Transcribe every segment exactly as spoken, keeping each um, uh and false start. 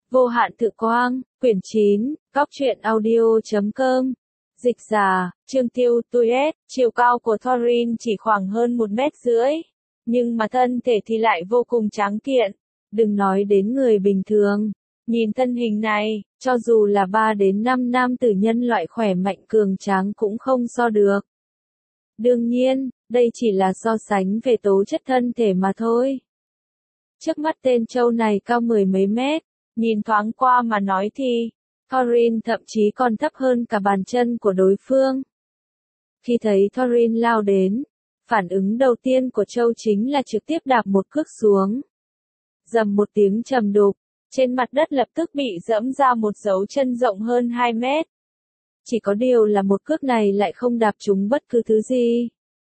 Vô hạn tự quang, quyển chín, góc truyện audio chấm com. Dịch giả, Trương Tiêu Tuyết, chiều cao của Thorin chỉ khoảng hơn một mét rưỡi, nhưng mà thân thể thì lại vô cùng tráng kiện, đừng nói đến người bình thường. Nhìn thân hình này, cho dù là ba đến năm nam tử nhân loại khỏe mạnh cường tráng cũng không so được. Đương nhiên, đây chỉ là so sánh về tố chất thân thể mà thôi. Trước mắt tên trâu này cao mười mấy mét, nhìn thoáng qua mà nói thì, Thorin thậm chí còn thấp hơn cả bàn chân của đối phương. Khi thấy Thorin lao đến, phản ứng đầu tiên của trâu chính là trực tiếp đạp một cước xuống. Dầm một tiếng trầm đục, trên mặt đất lập tức bị dẫm ra một dấu chân rộng hơn hai mét. Chỉ có điều là một cước này lại không đạp trúng bất cứ thứ gì.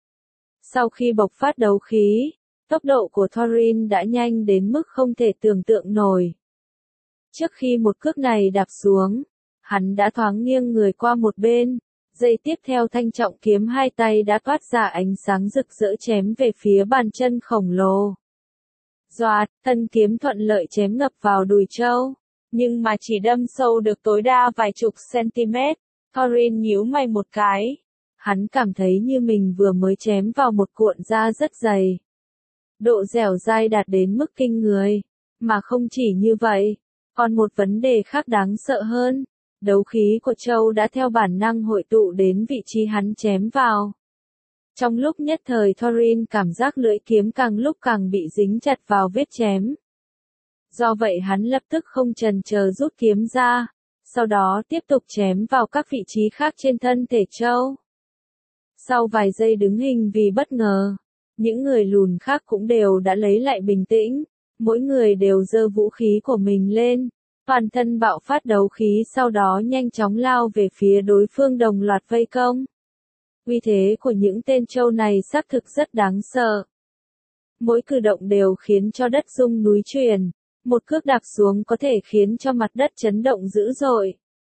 Sau khi bộc phát đấu khí, tốc độ của Thorin đã nhanh đến mức không thể tưởng tượng nổi. Trước khi một cước này đạp xuống, hắn đã thoáng nghiêng người qua một bên, giây tiếp theo thanh trọng kiếm hai tay đã toát ra ánh sáng rực rỡ chém về phía bàn chân khổng lồ. Doạt, thân kiếm thuận lợi chém ngập vào đùi trâu, nhưng mà chỉ đâm sâu được tối đa vài chục cm. Thorin nhíu mày một cái, hắn cảm thấy như mình vừa mới chém vào một cuộn da rất dày. Độ dẻo dai đạt đến mức kinh người, mà không chỉ như vậy, còn một vấn đề khác đáng sợ hơn, đấu khí của trâu đã theo bản năng hội tụ đến vị trí hắn chém vào. Trong lúc nhất thời Thorin cảm giác lưỡi kiếm càng lúc càng bị dính chặt vào vết chém. Do vậy hắn lập tức không chần chờ rút kiếm ra, sau đó tiếp tục chém vào các vị trí khác trên thân thể trâu. Sau vài giây đứng hình vì bất ngờ, những người lùn khác cũng đều đã lấy lại bình tĩnh, mỗi người đều giơ vũ khí của mình lên, toàn thân bạo phát đấu khí sau đó nhanh chóng lao về phía đối phương đồng loạt vây công. Uy thế của những tên trâu này xác thực rất đáng sợ. Mỗi cử động đều khiến cho đất rung núi chuyển, một cước đạp xuống có thể khiến cho mặt đất chấn động dữ dội.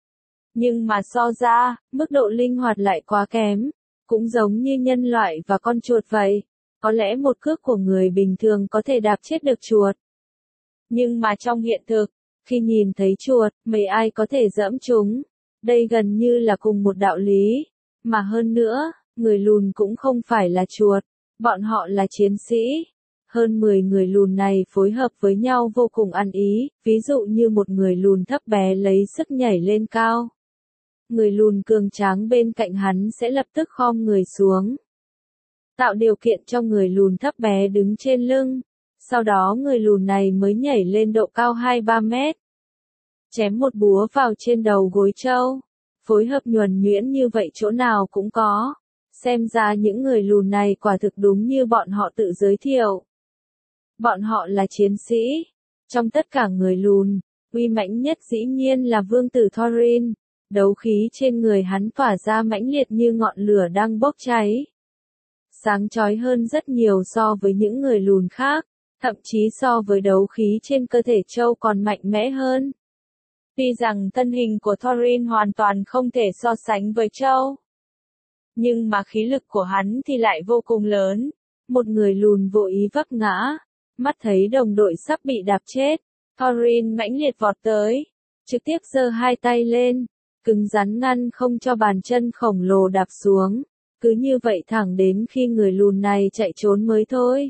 Nhưng mà so ra, mức độ linh hoạt lại quá kém, cũng giống như nhân loại và con chuột vậy. Có lẽ một cước của người bình thường có thể đạp chết được chuột. Nhưng mà trong hiện thực, khi nhìn thấy chuột, mấy ai có thể dẫm chúng. Đây gần như là cùng một đạo lý. Mà hơn nữa, người lùn cũng không phải là chuột, bọn họ là chiến sĩ. Hơn mười người lùn này phối hợp với nhau vô cùng ăn ý, ví dụ như một người lùn thấp bé lấy sức nhảy lên cao. Người lùn cường tráng bên cạnh hắn sẽ lập tức khom người xuống, tạo điều kiện cho người lùn thấp bé đứng trên lưng, sau đó người lùn này mới nhảy lên độ cao hai ba mét. Chém một búa vào trên đầu gối trâu, phối hợp nhuần nhuyễn như vậy chỗ nào cũng có, xem ra những người lùn này quả thực đúng như bọn họ tự giới thiệu. Bọn họ là chiến sĩ, trong tất cả người lùn, uy mãnh nhất dĩ nhiên là vương tử Thorin, đấu khí trên người hắn tỏa ra mãnh liệt như ngọn lửa đang bốc cháy. Sáng chói hơn rất nhiều so với những người lùn khác, thậm chí so với đấu khí trên cơ thể trâu còn mạnh mẽ hơn. Tuy rằng thân hình của Thorin hoàn toàn không thể so sánh với trâu, nhưng mà khí lực của hắn thì lại vô cùng lớn. Một người lùn vô ý vấp ngã, mắt thấy đồng đội sắp bị đạp chết, Thorin mãnh liệt vọt tới, trực tiếp giơ hai tay lên, cứng rắn ngăn không cho bàn chân khổng lồ đạp xuống. Cứ như vậy thẳng đến khi người lùn này chạy trốn mới thôi.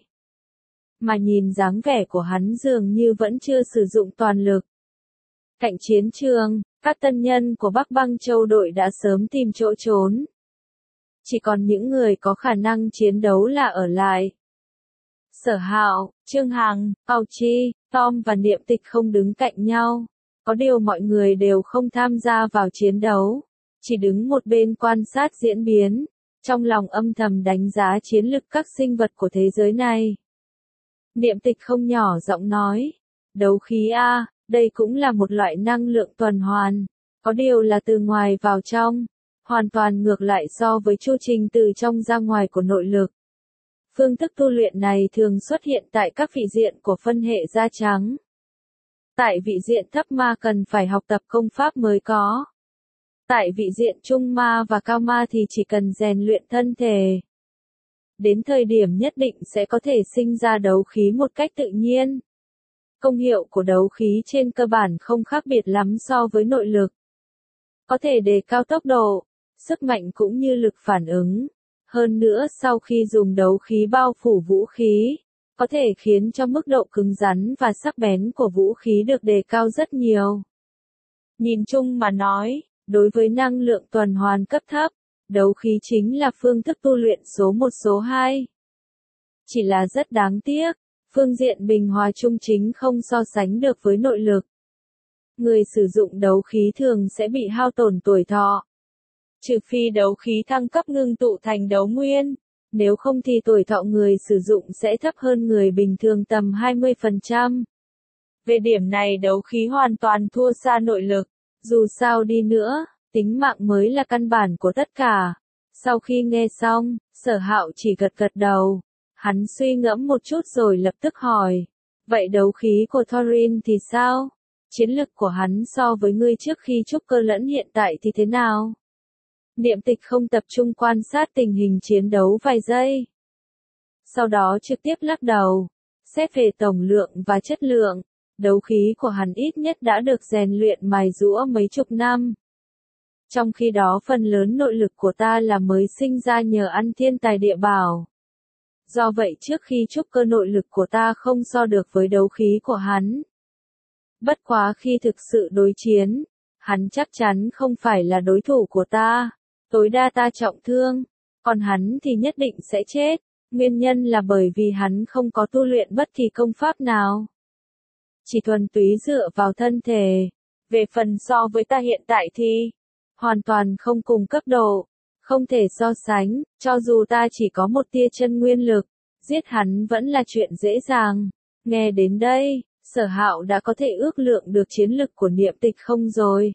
Mà nhìn dáng vẻ của hắn dường như vẫn chưa sử dụng toàn lực. Cạnh chiến trường, các tân nhân của Bắc Băng Châu đội đã sớm tìm chỗ trốn. Chỉ còn những người có khả năng chiến đấu là ở lại. Sở Hạo, Trương Hằng, Cao Chi, Tom và Niệm Tịch không đứng cạnh nhau. Có điều mọi người đều không tham gia vào chiến đấu, chỉ đứng một bên quan sát diễn biến. Trong lòng âm thầm đánh giá chiến lực các sinh vật của thế giới này. Niệm Tịch không nhỏ giọng nói, đấu khí A, đây cũng là một loại năng lượng tuần hoàn, có điều là từ ngoài vào trong, hoàn toàn ngược lại so với chu trình từ trong ra ngoài của nội lực. Phương thức tu luyện này thường xuất hiện tại các vị diện của phân hệ da trắng. Tại vị diện thấp ma cần phải học tập công pháp mới có. Tại vị diện trung ma và cao ma thì chỉ cần rèn luyện thân thể. Đến thời điểm nhất định sẽ có thể sinh ra đấu khí một cách tự nhiên. Công hiệu của đấu khí trên cơ bản không khác biệt lắm so với nội lực. Có thể đề cao tốc độ, sức mạnh cũng như lực phản ứng. Hơn nữa sau khi dùng đấu khí bao phủ vũ khí, có thể khiến cho mức độ cứng rắn và sắc bén của vũ khí được đề cao rất nhiều. Nhìn chung mà nói, đối với năng lượng tuần hoàn cấp thấp, đấu khí chính là phương thức tu luyện số một số hai. Chỉ là rất đáng tiếc, phương diện bình hòa trung chính không so sánh được với nội lực. Người sử dụng đấu khí thường sẽ bị hao tổn tuổi thọ. Trừ phi đấu khí thăng cấp ngưng tụ thành đấu nguyên, nếu không thì tuổi thọ người sử dụng sẽ thấp hơn người bình thường tầm hai mươi phần trăm. Về điểm này đấu khí hoàn toàn thua xa nội lực, dù sao đi nữa, tính mạng mới là căn bản của tất cả. Sau khi nghe xong, Sở Hạo chỉ gật gật đầu, hắn suy ngẫm một chút rồi lập tức hỏi, vậy đấu khí của Thorin thì sao? Chiến lực của hắn so với ngươi trước khi trúc cơ lẫn hiện tại thì thế nào? Niệm Tịch không tập trung quan sát tình hình chiến đấu vài giây. Sau đó trực tiếp lắc đầu, xét về tổng lượng và chất lượng, đấu khí của hắn ít nhất đã được rèn luyện mài giũa mấy chục năm. Trong khi đó phần lớn nội lực của ta là mới sinh ra nhờ ăn thiên tài địa bảo. Do vậy trước khi trúc cơ nội lực của ta không so được với đấu khí của hắn. Bất quá khi thực sự đối chiến, hắn chắc chắn không phải là đối thủ của ta, tối đa ta trọng thương, còn hắn thì nhất định sẽ chết, nguyên nhân là bởi vì hắn không có tu luyện bất kỳ công pháp nào. Chỉ thuần túy dựa vào thân thể, về phần so với ta hiện tại thì, hoàn toàn không cùng cấp độ, không thể so sánh, cho dù ta chỉ có một tia chân nguyên lực, giết hắn vẫn là chuyện dễ dàng. Nghe đến đây, Sở Hạo đã có thể ước lượng được chiến lực của Niệm Tịch không rồi.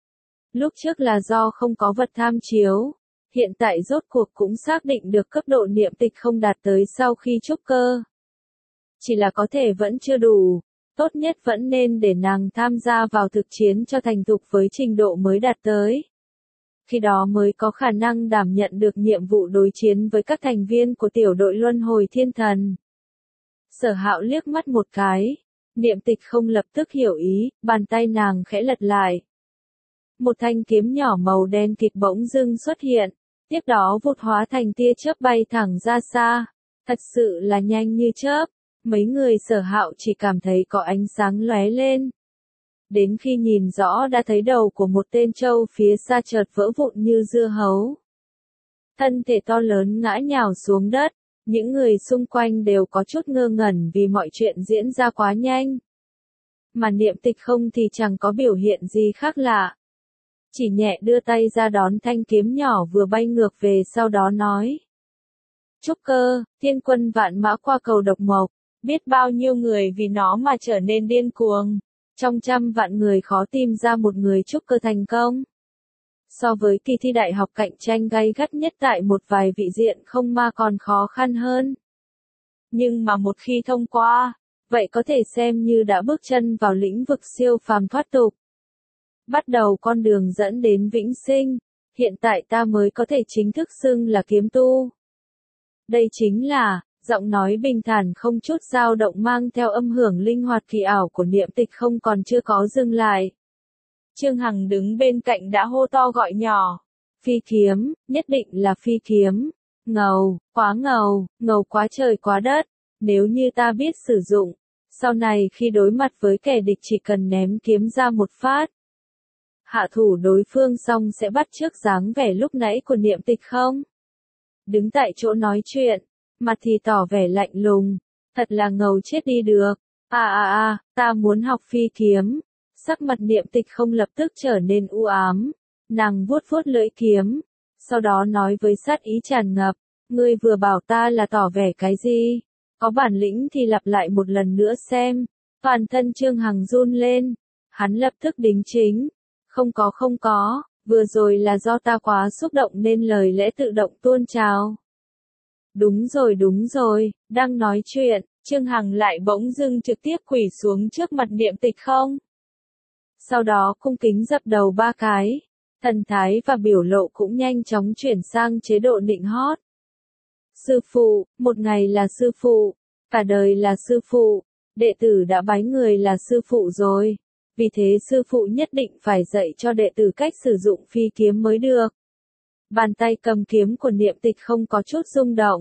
Lúc trước là do không có vật tham chiếu, hiện tại rốt cuộc cũng xác định được cấp độ Niệm Tịch không đạt tới sau khi trúc cơ. Chỉ là có thể vẫn chưa đủ, tốt nhất vẫn nên để nàng tham gia vào thực chiến cho thành thục với trình độ mới đạt tới. Khi đó mới có khả năng đảm nhận được nhiệm vụ đối chiến với các thành viên của tiểu đội Luân Hồi Thiên Thần. Sở Hạo liếc mắt một cái, Niệm Tịch không lập tức hiểu ý, bàn tay nàng khẽ lật lại. Một thanh kiếm nhỏ màu đen kịt bỗng dưng xuất hiện, tiếp đó vụt hóa thành tia chớp bay thẳng ra xa, thật sự là nhanh như chớp, mấy người Sở Hạo chỉ cảm thấy có ánh sáng lóe lên. Đến khi nhìn rõ đã thấy đầu của một tên trâu phía xa chợt vỡ vụn như dưa hấu. Thân thể to lớn ngã nhào xuống đất, những người xung quanh đều có chút ngơ ngẩn vì mọi chuyện diễn ra quá nhanh. Mà Niệm Tịch không thì chẳng có biểu hiện gì khác lạ. Chỉ nhẹ đưa tay ra đón thanh kiếm nhỏ vừa bay ngược về sau đó nói. Trúc cơ, thiên quân vạn mã qua cầu độc mộc, biết bao nhiêu người vì nó mà trở nên điên cuồng. Trong trăm vạn người khó tìm ra một người trúc cơ thành công. So với kỳ thi đại học cạnh tranh gay gắt nhất tại một vài vị diện không ma còn khó khăn hơn. Nhưng mà một khi thông qua, vậy có thể xem như đã bước chân vào lĩnh vực siêu phàm thoát tục. Bắt đầu con đường dẫn đến vĩnh sinh, hiện tại ta mới có thể chính thức xưng là kiếm tu. Đây chính là, giọng nói bình thản không chút dao động mang theo âm hưởng linh hoạt kỳ ảo của Niệm Tịch không còn chưa có dừng lại. Trương Hằng đứng bên cạnh đã hô to gọi nhỏ. Phi kiếm, nhất định là phi kiếm. Ngầu, quá ngầu, ngầu quá trời quá đất. Nếu như ta biết sử dụng, sau này khi đối mặt với kẻ địch chỉ cần ném kiếm ra một phát. Hạ thủ đối phương xong sẽ bắt chước dáng vẻ lúc nãy của Niệm Tịch không? Đứng tại chỗ nói chuyện, mặt thì tỏ vẻ lạnh lùng. Thật là ngầu chết đi được. À à à, ta muốn học phi kiếm. Sắc mặt Niệm Tịch không lập tức trở nên u ám, nàng vuốt vuốt lưỡi kiếm, sau đó nói với sát ý tràn ngập, ngươi vừa bảo ta là tỏ vẻ cái gì, có bản lĩnh thì lặp lại một lần nữa xem. Toàn thân Trương Hằng run lên, hắn lập tức đính chính, không có không có, vừa rồi là do ta quá xúc động nên lời lẽ tự động tuôn trào. Đúng rồi đúng rồi, đang nói chuyện, Trương Hằng lại bỗng dưng trực tiếp quỳ xuống trước mặt Niệm Tịch không. Sau đó cung kính dập đầu ba cái, thần thái và biểu lộ cũng nhanh chóng chuyển sang chế độ nịnh hót. Sư phụ, một ngày là sư phụ, cả đời là sư phụ, đệ tử đã bái người là sư phụ rồi. Vì thế sư phụ nhất định phải dạy cho đệ tử cách sử dụng phi kiếm mới được. Bàn tay cầm kiếm của Niệm Tịch không có chút rung động.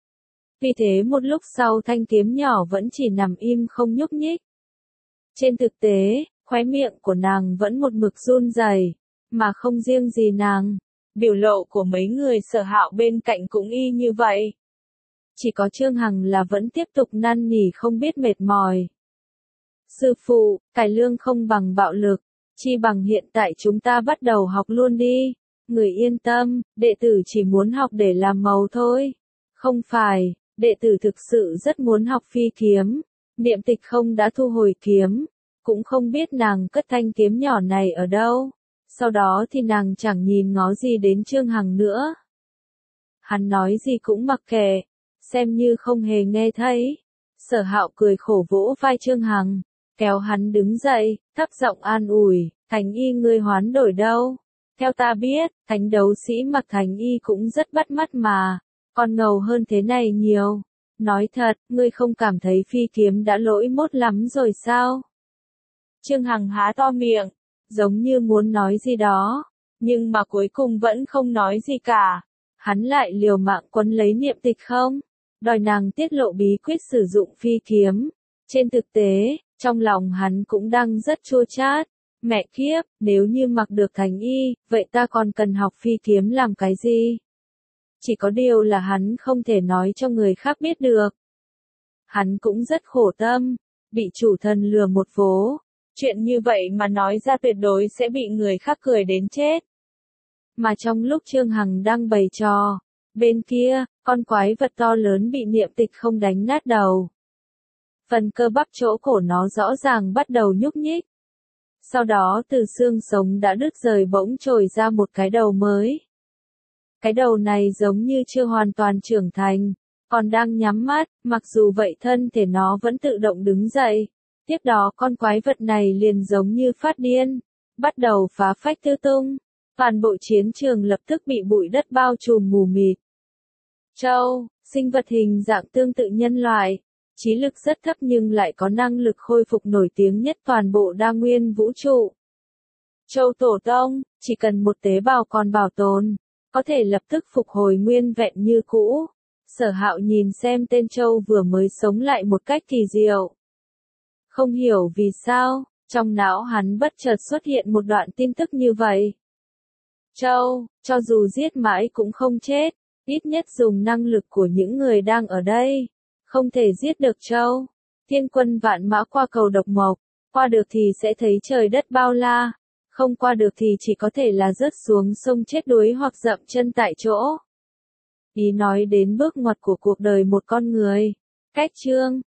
Vì thế một lúc sau thanh kiếm nhỏ vẫn chỉ nằm im không nhúc nhích. Trên thực tế, khóe miệng của nàng vẫn một mực run rẩy, mà không riêng gì nàng. Biểu lộ của mấy người Sở Hạo bên cạnh cũng y như vậy. Chỉ có Trương Hằng là vẫn tiếp tục năn nỉ không biết mệt mỏi. Sư phụ, cải lương không bằng bạo lực, chi bằng hiện tại chúng ta bắt đầu học luôn đi. Người yên tâm, đệ tử chỉ muốn học để làm màu thôi. Không phải, đệ tử thực sự rất muốn học phi kiếm. Niệm Tịch không đã thu hồi kiếm, cũng không biết nàng cất thanh kiếm nhỏ này ở đâu. Sau đó thì nàng chẳng nhìn ngó gì đến Trương Hằng nữa. Hắn nói gì cũng mặc kệ, xem như không hề nghe thấy. Sở Hạo cười khổ vỗ vai Trương Hằng, kéo hắn đứng dậy, thấp giọng an ủi, thành y ngươi hoán đổi đâu. Theo ta biết, thánh đấu sĩ mặc thành y cũng rất bắt mắt mà, còn ngầu hơn thế này nhiều. Nói thật, ngươi không cảm thấy phi kiếm đã lỗi mốt lắm rồi sao? Trương Hằng há to miệng, giống như muốn nói gì đó, nhưng mà cuối cùng vẫn không nói gì cả. Hắn lại liều mạng quấn lấy Niệm Tịch không, đòi nàng tiết lộ bí quyết sử dụng phi kiếm. Trên thực tế, trong lòng hắn cũng đang rất chua chát. Mẹ kiếp, nếu như mặc được thành y, vậy ta còn cần học phi kiếm làm cái gì? Chỉ có điều là hắn không thể nói cho người khác biết được. Hắn cũng rất khổ tâm, bị chủ thần lừa một vố. Chuyện như vậy mà nói ra tuyệt đối sẽ bị người khác cười đến chết. Mà trong lúc Trương Hằng đang bày trò, bên kia, con quái vật to lớn bị Niệm Tịch không đánh nát đầu. Phần cơ bắp chỗ cổ nó rõ ràng bắt đầu nhúc nhích. Sau đó từ xương sống đã đứt rời bỗng trồi ra một cái đầu mới. Cái đầu này giống như chưa hoàn toàn trưởng thành, còn đang nhắm mắt, mặc dù vậy thân thể nó vẫn tự động đứng dậy. Tiếp đó con quái vật này liền giống như phát điên, bắt đầu phá phách tứ tung. Toàn bộ chiến trường lập tức bị bụi đất bao trùm mù mịt. Trâu, sinh vật hình dạng tương tự nhân loại, trí lực rất thấp nhưng lại có năng lực khôi phục nổi tiếng nhất toàn bộ đa nguyên vũ trụ. Trâu tổ tông, chỉ cần một tế bào còn bảo tồn, có thể lập tức phục hồi nguyên vẹn như cũ. Sở Hạo nhìn xem tên trâu vừa mới sống lại một cách kỳ diệu. Không hiểu vì sao, trong não hắn bất chợt xuất hiện một đoạn tin tức như vậy. Trâu, cho dù giết mãi cũng không chết, ít nhất dùng năng lực của những người đang ở đây. Không thể giết được trâu. Thiên quân vạn mã qua cầu độc mộc, qua được thì sẽ thấy trời đất bao la, không qua được thì chỉ có thể là rớt xuống sông chết đuối hoặc dậm chân tại chỗ. Ý nói đến bước ngoặt của cuộc đời một con người. Cách chương